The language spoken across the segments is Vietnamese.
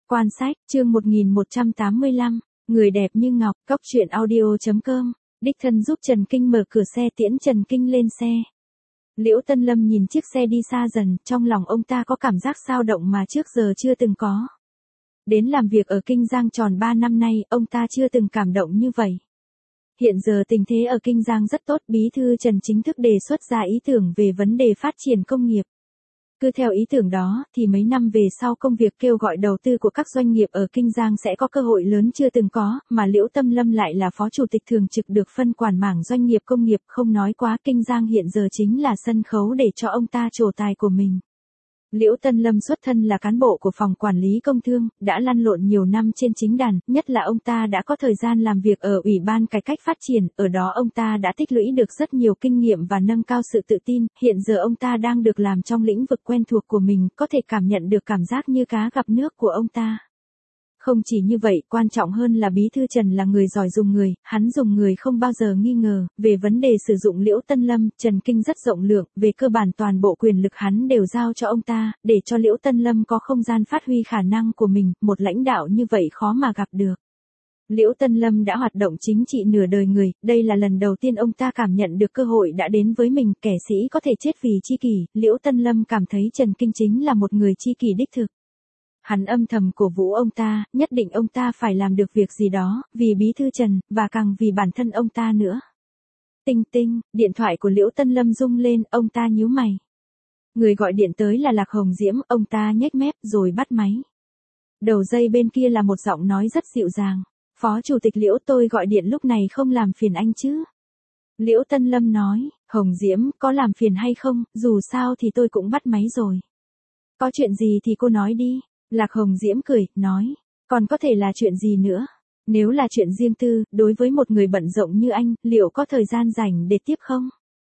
Quan sách, chương 1185, người đẹp như ngọc, Cóc truyện audio.com, đích thân giúp Trần Kinh mở cửa xe tiễn Trần Kinh lên xe. Liễu Tân Lâm nhìn chiếc xe đi xa dần, trong lòng ông ta có cảm giác xao động mà trước giờ chưa từng có. Đến làm việc ở Kinh Giang tròn 3 năm nay, ông ta chưa từng cảm động như vậy. Hiện giờ tình thế ở Kinh Giang rất tốt, Bí thư Trần chính thức đề xuất ra ý tưởng về vấn đề phát triển công nghiệp. Cứ theo ý tưởng đó, thì mấy năm về sau công việc kêu gọi đầu tư của các doanh nghiệp ở Kinh Giang sẽ có cơ hội lớn chưa từng có, mà Liễu Tân Lâm lại là phó chủ tịch thường trực được phân quản mảng doanh nghiệp công nghiệp, không nói quá, Kinh Giang hiện giờ chính là sân khấu để cho ông ta trổ tài của mình. Liễu Tân Lâm xuất thân là cán bộ của phòng quản lý công thương, đã lăn lộn nhiều năm trên chính đàn, nhất là ông ta đã có thời gian làm việc ở Ủy ban Cải cách Phát triển, ở đó ông ta đã tích lũy được rất nhiều kinh nghiệm và nâng cao sự tự tin, hiện giờ ông ta đang được làm trong lĩnh vực quen thuộc của mình, có thể cảm nhận được cảm giác như cá gặp nước của ông ta. Không chỉ như vậy, quan trọng hơn là Bí thư Trần là người giỏi dùng người, hắn dùng người không bao giờ nghi ngờ, về vấn đề sử dụng Liễu Tân Lâm, Trần Kinh rất rộng lượng, về cơ bản toàn bộ quyền lực hắn đều giao cho ông ta, để cho Liễu Tân Lâm có không gian phát huy khả năng của mình, một lãnh đạo như vậy khó mà gặp được. Liễu Tân Lâm đã hoạt động chính trị nửa đời người, đây là lần đầu tiên ông ta cảm nhận được cơ hội đã đến với mình, kẻ sĩ có thể chết vì chi kỷ, Liễu Tân Lâm cảm thấy Trần Kinh chính là một người chi kỷ đích thực. Hắn âm thầm cổ vũ ông ta, nhất định ông ta phải làm được việc gì đó, vì Bí thư Trần, và càng vì bản thân ông ta nữa. Tinh tinh, điện thoại của Liễu Tân Lâm rung lên, ông ta nhíu mày. Người gọi điện tới là Lạc Hồng Diễm, ông ta nhếch mép rồi bắt máy. Đầu dây bên kia là một giọng nói rất dịu dàng. Phó Chủ tịch Liễu, tôi gọi điện lúc này không làm phiền anh chứ? Liễu Tân Lâm nói, Hồng Diễm, có làm phiền hay không, dù sao thì tôi cũng bắt máy rồi. Có chuyện gì thì cô nói đi. Lạc Hồng Diễm cười, nói, còn có thể là chuyện gì nữa? Nếu là chuyện riêng tư, đối với một người bận rộn như anh, liệu có thời gian rảnh để tiếp không?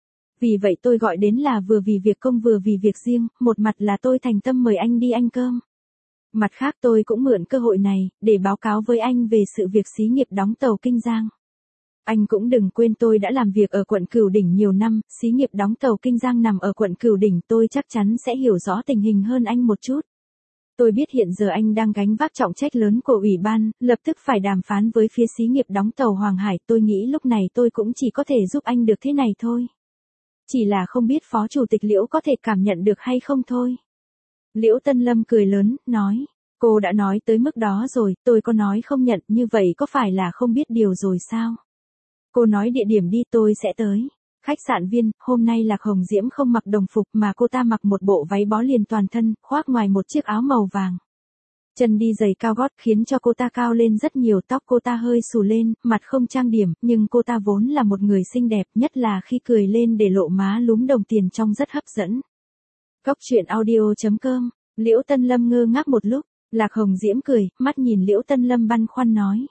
Vì vậy tôi gọi đến là vừa vì việc công vừa vì việc riêng, một mặt là tôi thành tâm mời anh đi ăn cơm. Mặt khác tôi cũng mượn cơ hội này, để báo cáo với anh về sự việc xí nghiệp đóng tàu Kinh Giang. Anh cũng đừng quên tôi đã làm việc ở quận Cửu Đỉnh nhiều năm, xí nghiệp đóng tàu Kinh Giang nằm ở quận Cửu Đỉnh, tôi chắc chắn sẽ hiểu rõ tình hình hơn anh một chút. Tôi biết hiện giờ anh đang gánh vác trọng trách lớn của ủy ban, lập tức phải đàm phán với phía xí nghiệp đóng tàu Hoàng Hải, tôi nghĩ lúc này tôi cũng chỉ có thể giúp anh được thế này thôi. Chỉ là không biết Phó Chủ tịch Liễu có thể cảm nhận được hay không thôi. Liễu Tân Lâm cười lớn, nói, cô đã nói tới mức đó rồi, tôi có nói không nhận, như vậy có phải là không biết điều rồi sao? Cô nói địa điểm đi, tôi sẽ tới. Khách sạn Viên, hôm nay Lạc Hồng Diễm không mặc đồng phục mà cô ta mặc một bộ váy bó liền toàn thân, khoác ngoài một chiếc áo màu vàng. Chân đi giày cao gót khiến cho cô ta cao lên rất nhiều, tóc cô ta hơi xù lên, mặt không trang điểm, nhưng cô ta vốn là một người xinh đẹp, nhất là khi cười lên để lộ má lúm đồng tiền trông rất hấp dẫn. Cóc truyện audio.com, Liễu Tân Lâm ngơ ngác một lúc, Lạc Hồng Diễm cười, mắt nhìn Liễu Tân Lâm băn khoăn nói.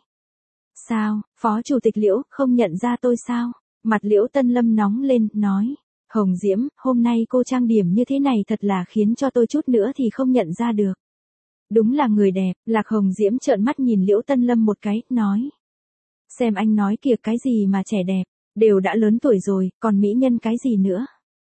Sao, Phó Chủ tịch Liễu, không nhận ra tôi sao? Mặt Liễu Tân Lâm nóng lên, nói, Hồng Diễm, hôm nay cô trang điểm như thế này thật là khiến cho tôi chút nữa thì không nhận ra được. Đúng là người đẹp, Lạc Hồng Diễm trợn mắt nhìn Liễu Tân Lâm một cái, nói. Xem anh nói kìa, cái gì mà trẻ đẹp, đều đã lớn tuổi rồi, còn mỹ nhân cái gì nữa.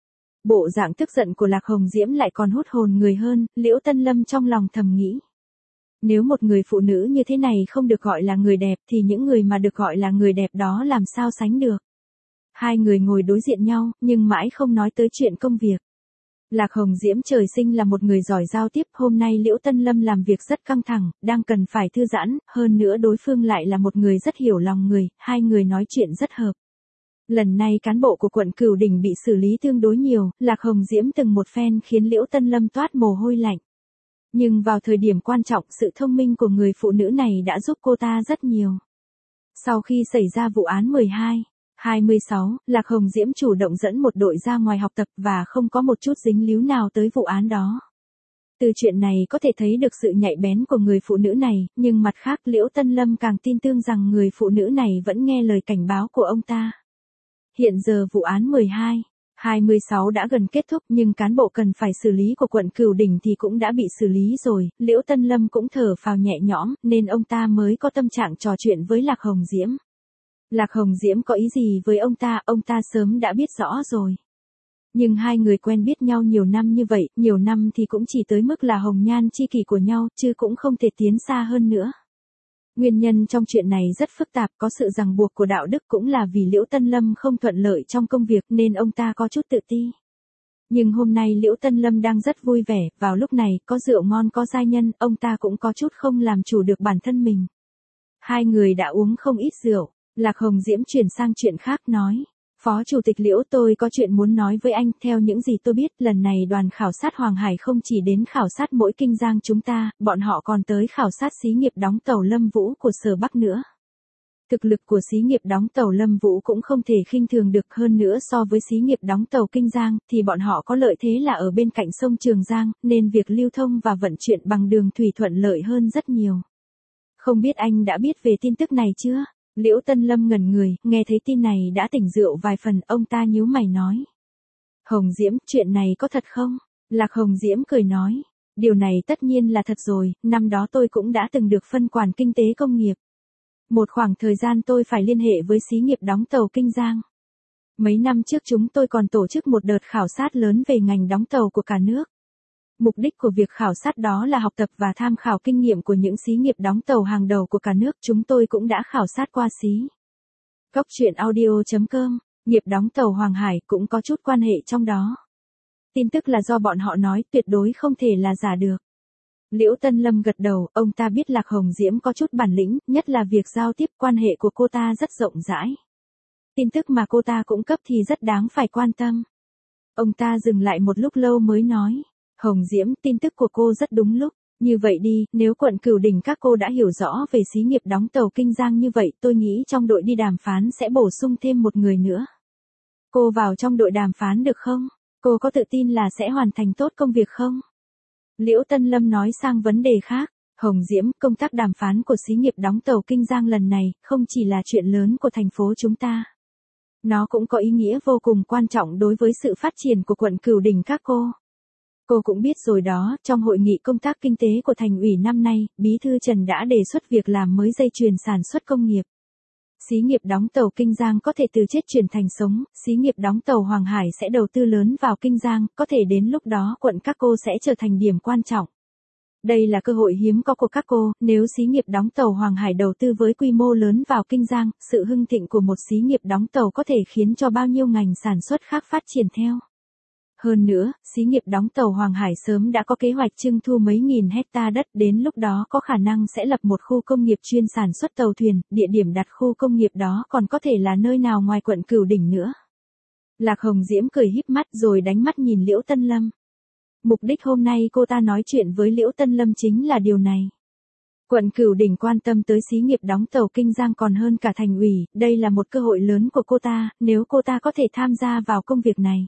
Bộ dạng tức giận của Lạc Hồng Diễm lại còn hút hồn người hơn, Liễu Tân Lâm trong lòng thầm nghĩ. Nếu một người phụ nữ như thế này không được gọi là người đẹp thì những người mà được gọi là người đẹp đó làm sao sánh được. Hai người ngồi đối diện nhau, nhưng mãi không nói tới chuyện công việc. Lạc Hồng Diễm trời sinh là một người giỏi giao tiếp, hôm nay Liễu Tân Lâm làm việc rất căng thẳng, đang cần phải thư giãn, hơn nữa đối phương lại là một người rất hiểu lòng người, hai người nói chuyện rất hợp. Lần này cán bộ của quận Cửu Đỉnh bị xử lý tương đối nhiều, Lạc Hồng Diễm từng một phen khiến Liễu Tân Lâm toát mồ hôi lạnh. Nhưng vào thời điểm quan trọng, sự thông minh của người phụ nữ này đã giúp cô ta rất nhiều. Sau khi xảy ra vụ án 12/26, Lạc Hồng Diễm chủ động dẫn một đội ra ngoài học tập và không có một chút dính líu nào tới vụ án đó. Từ chuyện này có thể thấy được sự nhạy bén của người phụ nữ này, nhưng mặt khác Liễu Tân Lâm càng tin tưởng rằng người phụ nữ này vẫn nghe lời cảnh báo của ông ta. Hiện giờ vụ án 12/26 đã gần kết thúc, nhưng cán bộ cần phải xử lý của quận Cửu Đỉnh thì cũng đã bị xử lý rồi, Liễu Tân Lâm cũng thở phào nhẹ nhõm, nên ông ta mới có tâm trạng trò chuyện với Lạc Hồng Diễm. Lạc Hồng Diễm có ý gì với ông ta sớm đã biết rõ rồi. Nhưng hai người quen biết nhau nhiều năm như vậy, nhiều năm thì cũng chỉ tới mức là hồng nhan chi kỷ của nhau, chứ cũng không thể tiến xa hơn nữa. Nguyên nhân trong chuyện này rất phức tạp, có sự ràng buộc của đạo đức, cũng là vì Liễu Tân Lâm không thuận lợi trong công việc nên ông ta có chút tự ti. Nhưng hôm nay Liễu Tân Lâm đang rất vui vẻ, vào lúc này, có rượu ngon có giai nhân, ông ta cũng có chút không làm chủ được bản thân mình. Hai người đã uống không ít rượu, Lạc Hồng Diễm chuyển sang chuyện khác nói. Phó Chủ tịch Liễu, tôi có chuyện muốn nói với anh, theo những gì tôi biết, lần này đoàn khảo sát Hoàng Hải không chỉ đến khảo sát mỗi Kinh Giang chúng ta, bọn họ còn tới khảo sát xí nghiệp đóng tàu Lâm Vũ của Sở Bắc nữa. Thực lực của xí nghiệp đóng tàu Lâm Vũ cũng không thể khinh thường được, hơn nữa so với xí nghiệp đóng tàu Kinh Giang, thì bọn họ có lợi thế là ở bên cạnh sông Trường Giang, nên việc lưu thông và vận chuyển bằng đường thủy thuận lợi hơn rất nhiều. Không biết anh đã biết về tin tức này chưa? Liễu Tân Lâm ngẩn người, nghe thấy tin này đã tỉnh rượu vài phần, ông ta nhíu mày nói. Hồng Diễm, chuyện này có thật không? Lạc Hồng Diễm cười nói. Điều này tất nhiên là thật rồi, năm đó tôi cũng đã từng được phân quản kinh tế công nghiệp. Một khoảng thời gian tôi phải liên hệ với xí nghiệp đóng tàu Kinh Giang. Mấy năm trước chúng tôi còn tổ chức một đợt khảo sát lớn về ngành đóng tàu của cả nước. Mục đích của việc khảo sát đó là học tập và tham khảo kinh nghiệm của những xí nghiệp đóng tàu hàng đầu của cả nước. Chúng tôi cũng đã khảo sát qua xí. Góc truyện audio.com, nghiệp đóng tàu Hoàng Hải cũng có chút quan hệ trong đó. Tin tức là do bọn họ nói, tuyệt đối không thể là giả được. Liễu Tân Lâm gật đầu, ông ta biết Lạc Hồng Diễm có chút bản lĩnh, nhất là việc giao tiếp, quan hệ của cô ta rất rộng rãi. Tin tức mà cô ta cung cấp thì rất đáng phải quan tâm. Ông ta dừng lại một lúc lâu mới nói. Hồng Diễm, tin tức của cô rất đúng lúc. Như vậy đi, nếu quận Cửu Đỉnh các cô đã hiểu rõ về xí nghiệp đóng tàu Kinh Giang như vậy, tôi nghĩ trong đội đi đàm phán sẽ bổ sung thêm một người nữa. Cô vào trong đội đàm phán được không? Cô có tự tin là sẽ hoàn thành tốt công việc không? Liễu Tân Lâm nói sang vấn đề khác. Hồng Diễm, công tác đàm phán của xí nghiệp đóng tàu Kinh Giang lần này, không chỉ là chuyện lớn của thành phố chúng ta. Nó cũng có ý nghĩa vô cùng quan trọng đối với sự phát triển của quận Cửu Đỉnh các cô. Cô cũng biết rồi đó, trong hội nghị công tác kinh tế của thành ủy năm nay, Bí thư Trần đã đề xuất việc làm mới dây chuyền sản xuất công nghiệp. Xí nghiệp đóng tàu Kinh Giang có thể từ chết chuyển thành sống, xí nghiệp đóng tàu Hoàng Hải sẽ đầu tư lớn vào Kinh Giang, có thể đến lúc đó quận các cô sẽ trở thành điểm quan trọng. Đây là cơ hội hiếm có của các cô, nếu xí nghiệp đóng tàu Hoàng Hải đầu tư với quy mô lớn vào Kinh Giang, sự hưng thịnh của một xí nghiệp đóng tàu có thể khiến cho bao nhiêu ngành sản xuất khác phát triển theo. Hơn nữa, xí nghiệp đóng tàu Hoàng Hải sớm đã có kế hoạch trưng thu mấy nghìn hecta đất, đến lúc đó có khả năng sẽ lập một khu công nghiệp chuyên sản xuất tàu thuyền, địa điểm đặt khu công nghiệp đó còn có thể là nơi nào ngoài quận Cửu Đỉnh nữa. Lạc Hồng Diễm cười híp mắt rồi đánh mắt nhìn Liễu Tân Lâm. Mục đích hôm nay cô ta nói chuyện với Liễu Tân Lâm chính là điều này. Quận Cửu Đỉnh quan tâm tới xí nghiệp đóng tàu Kinh Giang còn hơn cả thành ủy, đây là một cơ hội lớn của cô ta, nếu cô ta có thể tham gia vào công việc này.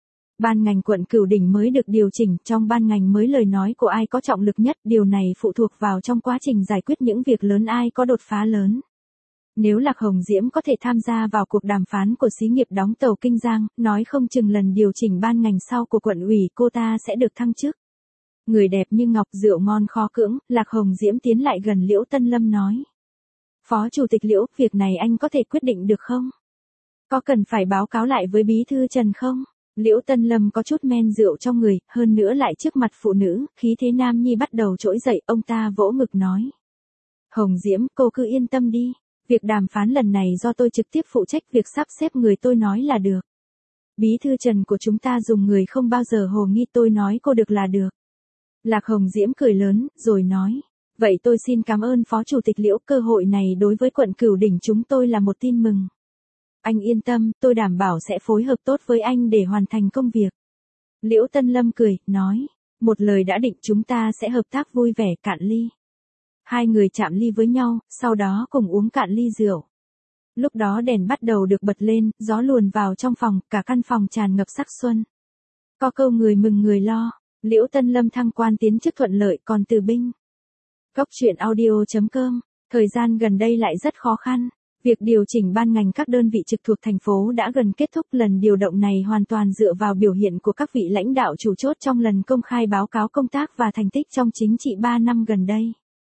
Ban ngành quận Cửu Đỉnh mới được điều chỉnh, trong ban ngành mới lời nói của ai có trọng lực nhất, điều này phụ thuộc vào trong quá trình giải quyết những việc lớn ai có đột phá lớn. Nếu Lạc Hồng Diễm có thể tham gia vào cuộc đàm phán của xí nghiệp đóng tàu Kinh Giang, nói không chừng lần điều chỉnh ban ngành sau của quận ủy cô ta sẽ được thăng chức. Người đẹp như ngọc, rượu ngon khó cưỡng, Lạc Hồng Diễm tiến lại gần Liễu Tân Lâm nói. Phó Chủ tịch Liễu, việc này anh có thể quyết định được không? Có cần phải báo cáo lại với Bí thư Trần không? Liễu Tân Lâm có chút men rượu trong người, hơn nữa lại trước mặt phụ nữ, khí thế nam nhi bắt đầu trỗi dậy, ông ta vỗ ngực nói. Hồng Diễm, cô cứ yên tâm đi, việc đàm phán lần này do tôi trực tiếp phụ trách, việc sắp xếp người tôi nói là được. Bí thư Trần của chúng ta dùng người không bao giờ hồ nghi, tôi nói cô được là được. Lạc Hồng Diễm cười lớn, rồi nói. Vậy tôi xin cảm ơn Phó Chủ tịch Liễu, cơ hội này đối với quận Cửu Đỉnh chúng tôi là một tin mừng. Anh yên tâm, tôi đảm bảo sẽ phối hợp tốt với anh để hoàn thành công việc. Liễu Tân Lâm cười, nói. Một lời đã định, chúng ta sẽ hợp tác vui vẻ, cạn ly. Hai người chạm ly với nhau, sau đó cùng uống cạn ly rượu. Lúc đó đèn bắt đầu được bật lên, gió luồn vào trong phòng, cả căn phòng tràn ngập sắc xuân. Có câu người mừng người lo, Liễu Tân Lâm thăng quan tiến chức thuận lợi, còn từ binh. Góc truyện audio.com, thời gian gần đây lại rất khó khăn. Việc điều chỉnh ban ngành các đơn vị trực thuộc thành phố đã gần kết thúc, lần điều động này hoàn toàn dựa vào biểu hiện của các vị lãnh đạo chủ chốt trong lần công khai báo cáo công tác và thành tích trong chính trị 3 năm gần đây.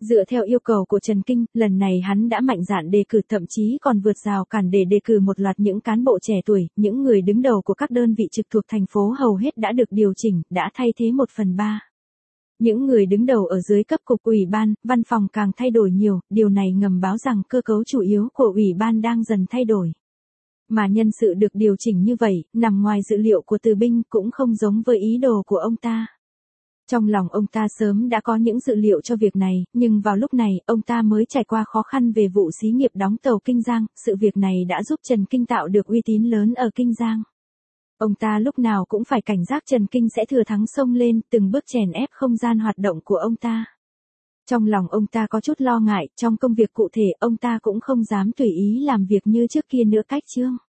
Dựa theo yêu cầu của Trần Kinh, lần này hắn đã mạnh dạn đề cử, thậm chí còn vượt rào cản để đề cử một loạt những cán bộ trẻ tuổi, những người đứng đầu của các đơn vị trực thuộc thành phố hầu hết đã được điều chỉnh, đã thay thế 1/3. Những người đứng đầu ở dưới cấp cục ủy ban, văn phòng càng thay đổi nhiều, điều này ngầm báo rằng cơ cấu chủ yếu của ủy ban đang dần thay đổi. Mà nhân sự được điều chỉnh như vậy, nằm ngoài dự liệu của Từ Binh, cũng không giống với ý đồ của ông ta. Trong lòng ông ta sớm đã có những dự liệu cho việc này, nhưng vào lúc này, ông ta mới trải qua khó khăn về vụ xí nghiệp đóng tàu Kinh Giang, sự việc này đã giúp Trần Kinh tạo được uy tín lớn ở Kinh Giang. Ông ta lúc nào cũng phải cảnh giác Trần Kinh sẽ thừa thắng xông lên, từng bước chèn ép không gian hoạt động của ông ta. Trong lòng ông ta có chút lo ngại, trong công việc cụ thể ông ta cũng không dám tùy ý làm việc như trước kia nữa. Cách chương